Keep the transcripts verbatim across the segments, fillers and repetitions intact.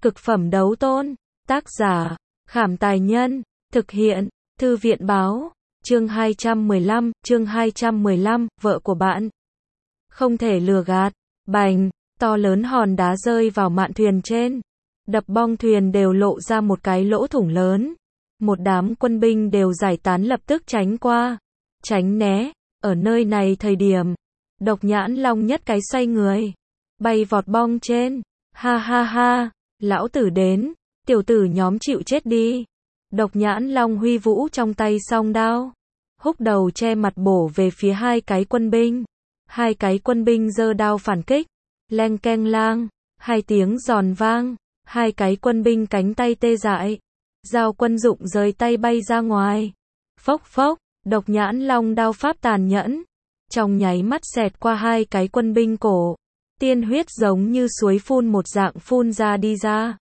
Cực phẩm đấu tôn. Tác giả, Khảm Tài Nhân. Thực hiện, Thư viện Báo. Chương hai trăm mười lăm, chương hai trăm mười lăm, vợ của bạn. Không thể lừa gạt. Bành, to lớn hòn đá rơi vào mạn thuyền trên. Đập bong thuyền đều lộ ra một cái lỗ thủng lớn. Một đám quân binh đều giải tán lập tức tránh qua. Tránh né. Ở nơi này thời điểm, Độc Nhãn Long nhất cái xoay người. Bay vọt bong trên. Ha ha ha, lão tử đến. Tiểu tử nhóm chịu chết đi. Độc Nhãn Long huy vũ trong tay song đao. Húc đầu che mặt bổ về phía hai cái quân binh. Hai cái quân binh giơ đao phản kích. Leng keng lang. Hai tiếng giòn vang. Hai cái quân binh cánh tay tê dại. Dao quân dụng rời tay bay ra ngoài. Phốc phốc. Độc Nhãn Long đao pháp tàn nhẫn. Trong nháy mắt xẹt qua hai cái quân binh cổ. Tiên huyết giống như suối phun một dạng phun ra đi ra.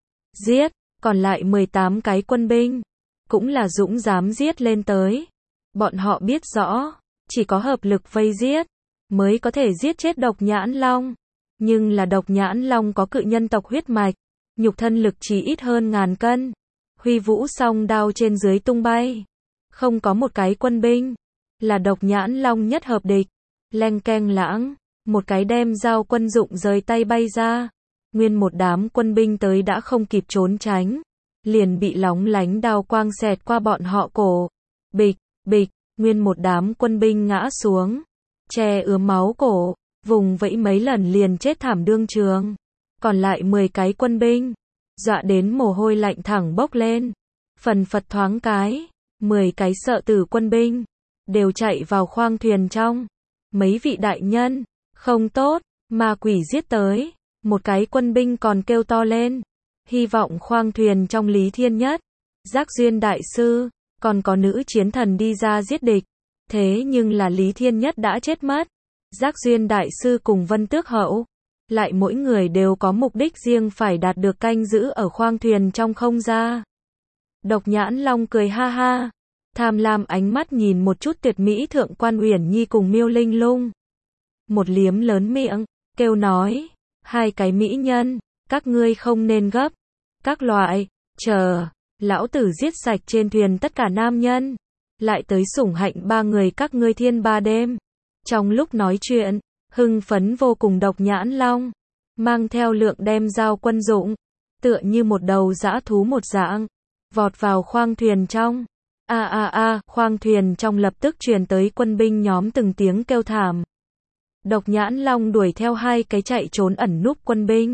Giết. Còn lại mười tám cái quân binh. Cũng là dũng dám giết lên tới. Bọn họ biết rõ. Chỉ có hợp lực vây giết. Mới có thể giết chết Độc Nhãn Long. Nhưng là Độc Nhãn Long có cự nhân tộc huyết mạch. Nhục thân lực chỉ ít hơn ngàn cân. Huy vũ song đao trên dưới tung bay. Không có một cái quân binh. Là Độc Nhãn Long nhất hợp địch. Leng keng lãng. Một cái đem dao quân dụng rời tay bay ra. Nguyên một đám quân binh tới đã không kịp trốn tránh. Liền bị lóng lánh đao quang xẹt qua bọn họ cổ. Bịch, bịch, nguyên một đám quân binh ngã xuống. Che ướm máu cổ. Vùng vẫy mấy lần liền chết thảm đương trường. Còn lại mười cái quân binh. Dọa đến mồ hôi lạnh thẳng bốc lên. Phần phật thoáng cái. mười cái sợ tử quân binh. Đều chạy vào khoang thuyền trong. Mấy vị đại nhân. Không tốt. Ma quỷ giết tới. Một cái quân binh còn kêu to lên. Hy vọng khoang thuyền trong Lý Thiên Nhất. Giác Duyên Đại Sư. Còn có nữ chiến thần đi ra giết địch. Thế nhưng là Lý Thiên Nhất đã chết mất. Giác Duyên Đại Sư cùng Vân Tước Hậu. Lại mỗi người đều có mục đích riêng phải đạt được canh giữ ở khoang thuyền trong không ra. Độc Nhãn Long cười ha ha. Tham lam ánh mắt nhìn một chút tuyệt mỹ thượng quan Uyển Nhi cùng Miêu Linh Lung. Một liếm lớn miệng, kêu nói. Hai cái mỹ nhân, các ngươi không nên gấp. Các loại, chờ, lão tử giết sạch trên thuyền tất cả nam nhân. Lại tới sủng hạnh ba người các ngươi thiên ba đêm. Trong lúc nói chuyện, hưng phấn vô cùng Độc Nhãn Long. Mang theo lượng đem dao quân dụng. Tựa như một đầu dã thú một dạng. Vọt vào khoang thuyền trong. A a a, khoang thuyền trong lập tức truyền tới quân binh nhóm từng tiếng kêu thảm. Độc Nhãn Long đuổi theo hai cái chạy trốn ẩn núp quân binh.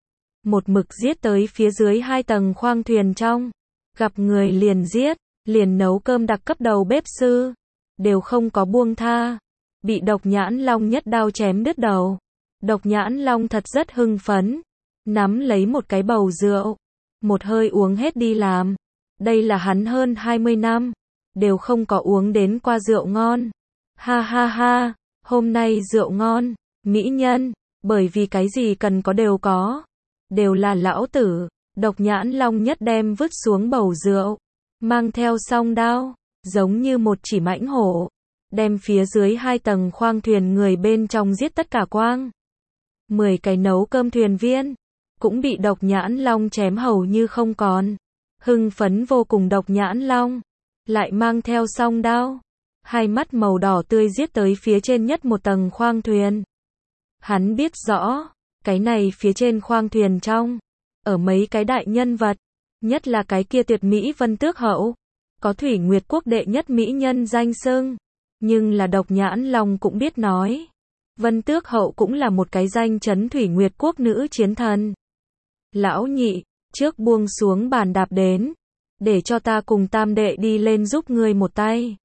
Một mực giết tới phía dưới hai tầng khoang thuyền trong. Gặp người liền giết, liền nấu cơm đặc cấp đầu bếp sư. Đều không có buông tha. Bị Độc Nhãn Long nhất đao chém đứt đầu. Độc Nhãn Long thật rất hưng phấn. Nắm lấy một cái bầu rượu. Một hơi uống hết đi làm. Đây là hắn hơn hai mươi năm. Đều không có uống đến qua rượu ngon. Ha ha ha. Hôm nay rượu ngon, mỹ nhân, bởi vì cái gì cần có đều có. Đều là lão tử. Độc Nhãn Long nhất đem vứt xuống bầu rượu. Mang theo song đao, giống như một chỉ mãnh hổ. Đem phía dưới hai tầng khoang thuyền người bên trong giết tất cả quang. Mười cái nấu cơm thuyền viên. Cũng bị Độc Nhãn Long chém hầu như không còn. Hưng phấn vô cùng Độc Nhãn Long. Lại mang theo song đao. Hai mắt màu đỏ tươi giết tới phía trên nhất một tầng khoang thuyền. Hắn biết rõ, cái này phía trên khoang thuyền trong, ở mấy cái đại nhân vật, nhất là cái kia tuyệt mỹ Vân Tước Hậu, có Thủy Nguyệt Quốc đệ nhất mỹ nhân danh xưng, nhưng là Độc Nhãn Long cũng biết nói, Vân Tước Hậu cũng là một cái danh chấn Thủy Nguyệt Quốc nữ chiến thần. Lão nhị, trước buông xuống bàn đạp đến, để cho ta cùng tam đệ đi lên giúp ngươi một tay.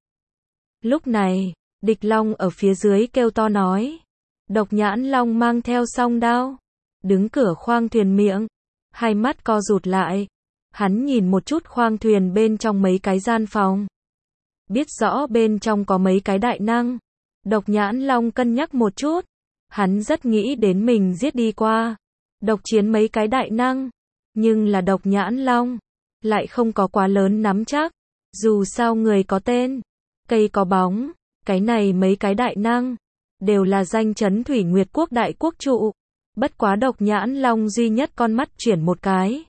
Lúc này, Địch Long ở phía dưới kêu to nói. Độc Nhãn Long mang theo song đao. Đứng cửa khoang thuyền miệng. Hai mắt co rụt lại. Hắn nhìn một chút khoang thuyền bên trong mấy cái gian phòng. Biết rõ bên trong có mấy cái đại năng. Độc Nhãn Long cân nhắc một chút. Hắn rất nghĩ đến mình giết đi qua. Độc chiến mấy cái đại năng. Nhưng là Độc Nhãn Long. Lại không có quá lớn nắm chắc. Dù sao người có tên. Cây có bóng, cái này mấy cái đại năng, đều là danh chấn Thủy Nguyệt Quốc đại quốc trụ. Bất quá Độc Nhãn Long duy nhất con mắt chuyển một cái.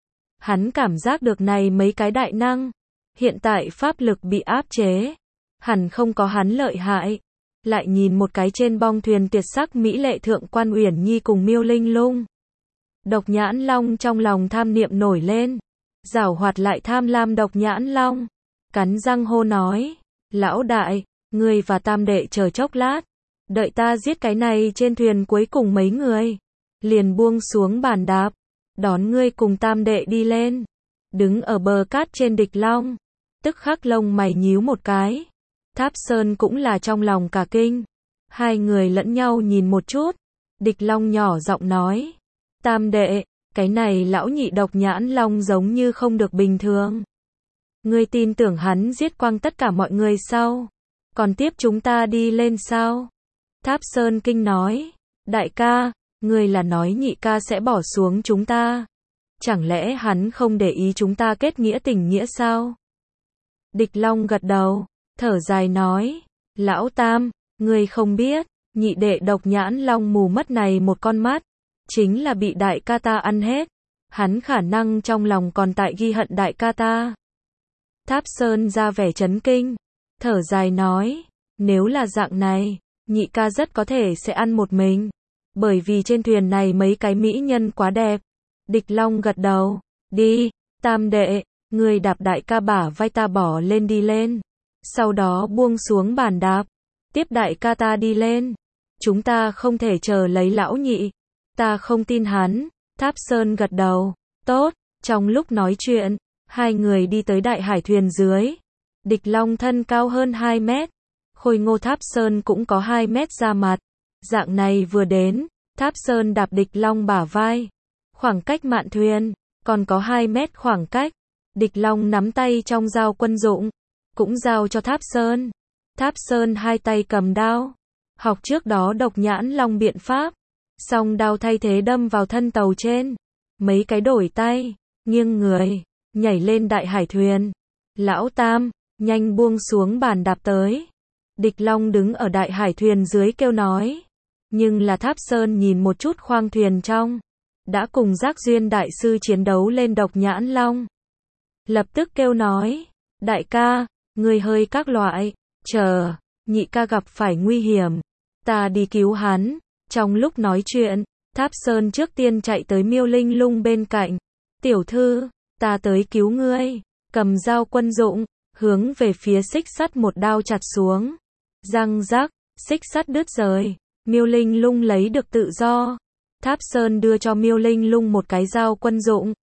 Hắn cảm giác được này mấy cái đại năng, hiện tại pháp lực bị áp chế, hẳn không có hắn lợi hại. Lại nhìn một cái trên bong thuyền tuyệt sắc mỹ lệ Thượng Quan Uyển Nhi cùng Miêu Linh Lung. Độc Nhãn Long trong lòng tham niệm nổi lên, giảo hoạt lại tham lam Độc Nhãn Long, cắn răng hô nói, lão đại, ngươi và tam đệ chờ chốc lát, đợi ta giết cái này trên thuyền cuối cùng mấy người, liền buông xuống bàn đạp, đón ngươi cùng tam đệ đi lên. Đứng ở bờ cát trên Địch Long, tức khắc lông mày nhíu một cái. Tháp Sơn cũng là trong lòng cả kinh. Hai người lẫn nhau nhìn một chút. Địch Long nhỏ giọng nói, tam đệ, cái này lão nhị Độc Nhãn Long giống như không được bình thường. Ngươi tin tưởng hắn giết quang tất cả mọi người sao? Còn tiếp chúng ta đi lên sao? Tháp Sơn kinh nói, đại ca, ngươi là nói nhị ca sẽ bỏ xuống chúng ta? Chẳng lẽ hắn không để ý chúng ta kết nghĩa tình nghĩa sao? Địch Long gật đầu, thở dài nói, lão tam, ngươi không biết, nhị đệ Độc Nhãn Long mù mất này một con mắt, chính là bị đại ca ta ăn hết. Hắn khả năng trong lòng còn tại ghi hận đại ca ta. Tháp Sơn ra vẻ chấn kinh, thở dài nói, nếu là dạng này, nhị ca rất có thể sẽ ăn một mình, bởi vì trên thuyền này mấy cái mỹ nhân quá đẹp. Địch Long gật đầu, đi, tam đệ, ngươi đạp đại ca bả vai ta bỏ lên đi lên, sau đó buông xuống bàn đạp, tiếp đại ca ta đi lên, chúng ta không thể chờ lấy lão nhị, ta không tin hắn. Tháp Sơn gật đầu, tốt. Trong lúc nói chuyện, hai người đi tới đại hải thuyền dưới. Địch Long thân cao hơn hai mét, khôi ngô Tháp Sơn cũng có hai mét ra mặt. Dạng này vừa đến, Tháp Sơn đạp Địch Long bả vai, khoảng cách mạn thuyền còn có hai mét khoảng cách. Địch Long nắm tay trong dao quân dụng, cũng giao cho Tháp Sơn. Tháp Sơn hai tay cầm đao, học trước đó Độc Nhãn Long biện pháp, song đao thay thế đâm vào thân tàu trên. Mấy cái đổi tay, nghiêng người, nhảy lên đại hải thuyền. Lão tam, nhanh buông xuống bàn đạp tới. Địch Long đứng ở đại hải thuyền dưới kêu nói. Nhưng là Tháp Sơn nhìn một chút khoang thuyền trong, đã cùng Giác Duyên Đại Sư chiến đấu lên Độc Nhãn Long. Lập tức kêu nói, đại ca, người hơi các loại, chờ, nhị ca gặp phải nguy hiểm, ta đi cứu hắn. Trong lúc nói chuyện, Tháp Sơn trước tiên chạy tới Miêu Linh Lung bên cạnh. Tiểu thư, ta tới cứu ngươi. Cầm dao quân dụng, hướng về phía xích sắt một đao chặt xuống. Răng rắc, xích sắt đứt rời. Miêu Linh Lung lấy được tự do. Tháp Sơn đưa cho Miêu Linh Lung một cái dao quân dụng.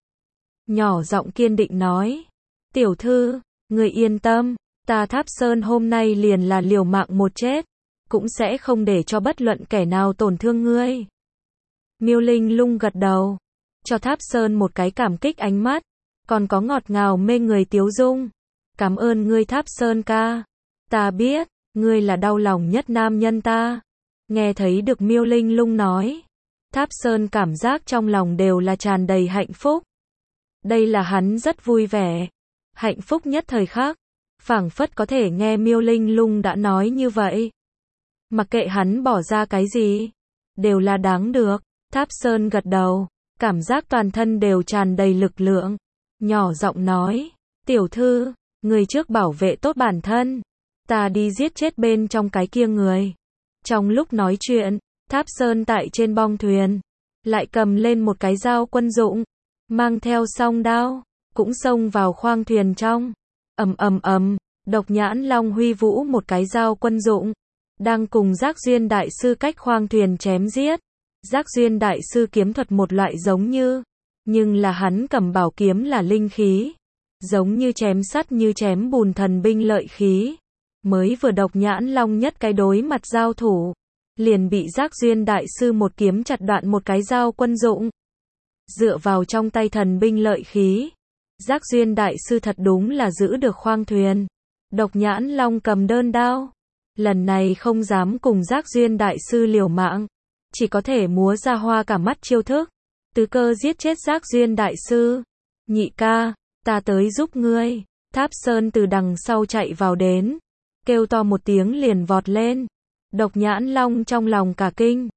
Nhỏ giọng kiên định nói. Tiểu thư, người yên tâm, ta Tháp Sơn hôm nay liền là liều mạng một chết, cũng sẽ không để cho bất luận kẻ nào tổn thương ngươi. Miêu Linh Lung gật đầu, cho Tháp Sơn một cái cảm kích ánh mắt, còn có ngọt ngào mê người tiếu dung. Cảm ơn ngươi Tháp Sơn ca, ta biết, ngươi là đau lòng nhất nam nhân ta. Nghe thấy được Miêu Linh Lung nói, Tháp Sơn cảm giác trong lòng đều là tràn đầy hạnh phúc. Đây là hắn rất vui vẻ, hạnh phúc nhất thời khắc, phảng phất có thể nghe Miêu Linh Lung đã nói như vậy. Mặc kệ hắn bỏ ra cái gì, đều là đáng được. Tháp Sơn gật đầu, cảm giác toàn thân đều tràn đầy lực lượng, nhỏ giọng nói, tiểu thư, người trước bảo vệ tốt bản thân, ta đi giết chết bên trong cái kia người. Trong lúc nói chuyện, Tháp Sơn tại trên bong thuyền, lại cầm lên một cái dao quân dụng, mang theo song đao, cũng xông vào khoang thuyền trong. Ầm ầm ầm, Độc Nhãn Long huy vũ một cái dao quân dụng, đang cùng Giác Duyên Đại Sư cách khoang thuyền chém giết. Giác Duyên Đại Sư kiếm thuật một loại giống như, nhưng là hắn cầm bảo kiếm là linh khí, giống như chém sắt như chém bùn thần binh lợi khí. Mới vừa Độc Nhãn Long nhất cái đối mặt giao thủ, liền bị Giác Duyên Đại Sư một kiếm chặt đoạn một cái dao quân dụng. Dựa vào trong tay thần binh lợi khí, Giác Duyên Đại Sư thật đúng là giữ được khoang thuyền. Độc Nhãn Long cầm đơn đao, lần này không dám cùng Giác Duyên Đại Sư liều mạng, chỉ có thể múa ra hoa cả mắt chiêu thức, tứ cơ giết chết Giác Duyên Đại Sư. Nhị ca, ta tới giúp ngươi. Tháp Sơn từ đằng sau chạy vào đến, kêu to một tiếng liền vọt lên. Độc Nhãn Long trong lòng cả kinh,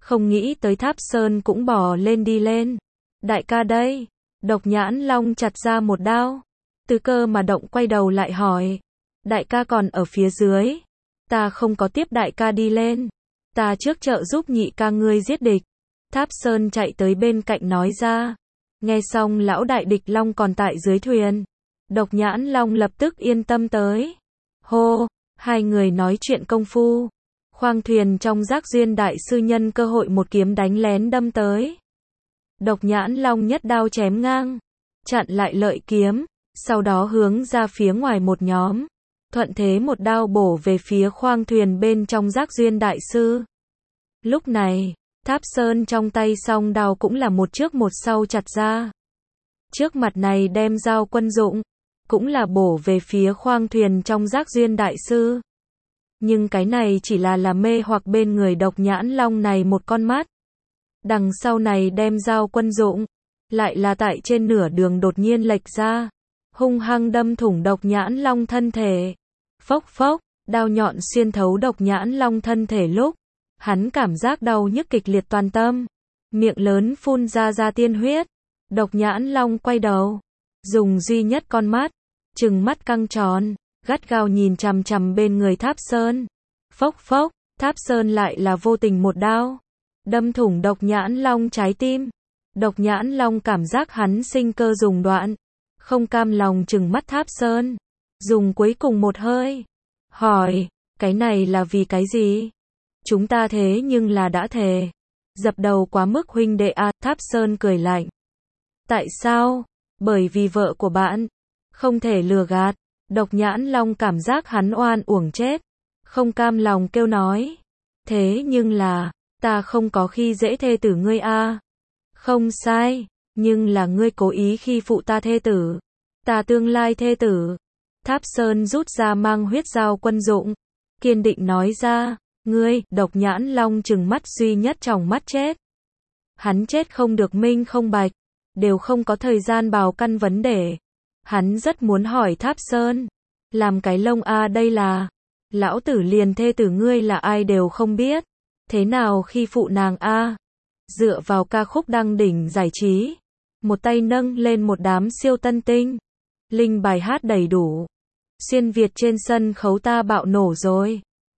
Không nghĩ tới Tháp Sơn cũng bò lên đi lên. Đại ca đây. Độc Nhãn Long chặt ra một đao. Từ Cơ mà động quay đầu lại hỏi. Đại ca còn ở phía dưới. Ta không có tiếp đại ca đi lên. Ta trước trợ giúp nhị ca ngươi giết địch. Tháp Sơn chạy tới bên cạnh nói ra. Nghe xong lão đại địch Long còn tại dưới thuyền. Độc Nhãn Long lập tức yên tâm tới. Hô, hai người nói chuyện công phu. Khoang thuyền trong Giác Duyên đại sư nhân cơ hội một kiếm đánh lén đâm tới. Độc Nhãn Long nhất đao chém ngang, chặn lại lợi kiếm, sau đó hướng ra phía ngoài một nhóm, thuận thế một đao bổ về phía khoang thuyền bên trong Giác Duyên đại sư. Lúc này, Tháp Sơn trong tay song đao cũng là một trước một sau chặt ra. Trước mặt này đem dao quân dụng, cũng là bổ về phía khoang thuyền trong Giác Duyên đại sư. Nhưng cái này chỉ là là mê hoặc bên người Độc Nhãn Long này một con mắt. Đằng sau này đem dao quân dụng, lại là tại trên nửa đường đột nhiên lệch ra, hung hăng đâm thủng Độc Nhãn Long thân thể. Phốc phốc, đao nhọn xuyên thấu Độc Nhãn Long thân thể lúc, hắn cảm giác đau nhức kịch liệt toàn tâm, miệng lớn phun ra ra tiên huyết. Độc Nhãn Long quay đầu, dùng duy nhất con mắt, trừng mắt căng tròn, gắt gao nhìn chằm chằm bên người Tháp Sơn. Phốc phốc, Tháp Sơn lại là vô tình một đao, đâm thủng Độc Nhãn Long trái tim. Độc Nhãn Long cảm giác hắn sinh cơ dùng đoạn, không cam lòng trừng mắt Tháp Sơn, dùng cuối cùng một hơi, hỏi, cái này là vì cái gì? Chúng ta thế nhưng là đã thề. Dập đầu quá mức huynh đệ a. Tháp Sơn cười lạnh. Tại sao? Bởi vì vợ của bạn, không thể lừa gạt. Độc Nhãn Long cảm giác hắn oan uổng chết, không cam lòng kêu nói. Thế nhưng là, ta không có khi dễ thê tử ngươi a. Không sai, nhưng là ngươi cố ý khi phụ ta thê tử, ta tương lai thê tử. Tháp Sơn rút ra mang huyết dao quân dụng, kiên định nói ra, ngươi. Độc Nhãn Long trừng mắt duy nhất tròng mắt chết. Hắn chết không được minh không bạch, đều không có thời gian bào căn vấn đề. Hắn rất muốn hỏi Tháp Sơn, làm cái lông a đây là, lão tử liền thê tử ngươi là ai đều không biết, thế nào khi phụ nàng a? Dựa vào ca khúc đăng đỉnh giải trí, một tay nâng lên một đám siêu tân tinh, linh bài hát đầy đủ, xuyên Việt trên sân khấu ta bạo nổ rồi.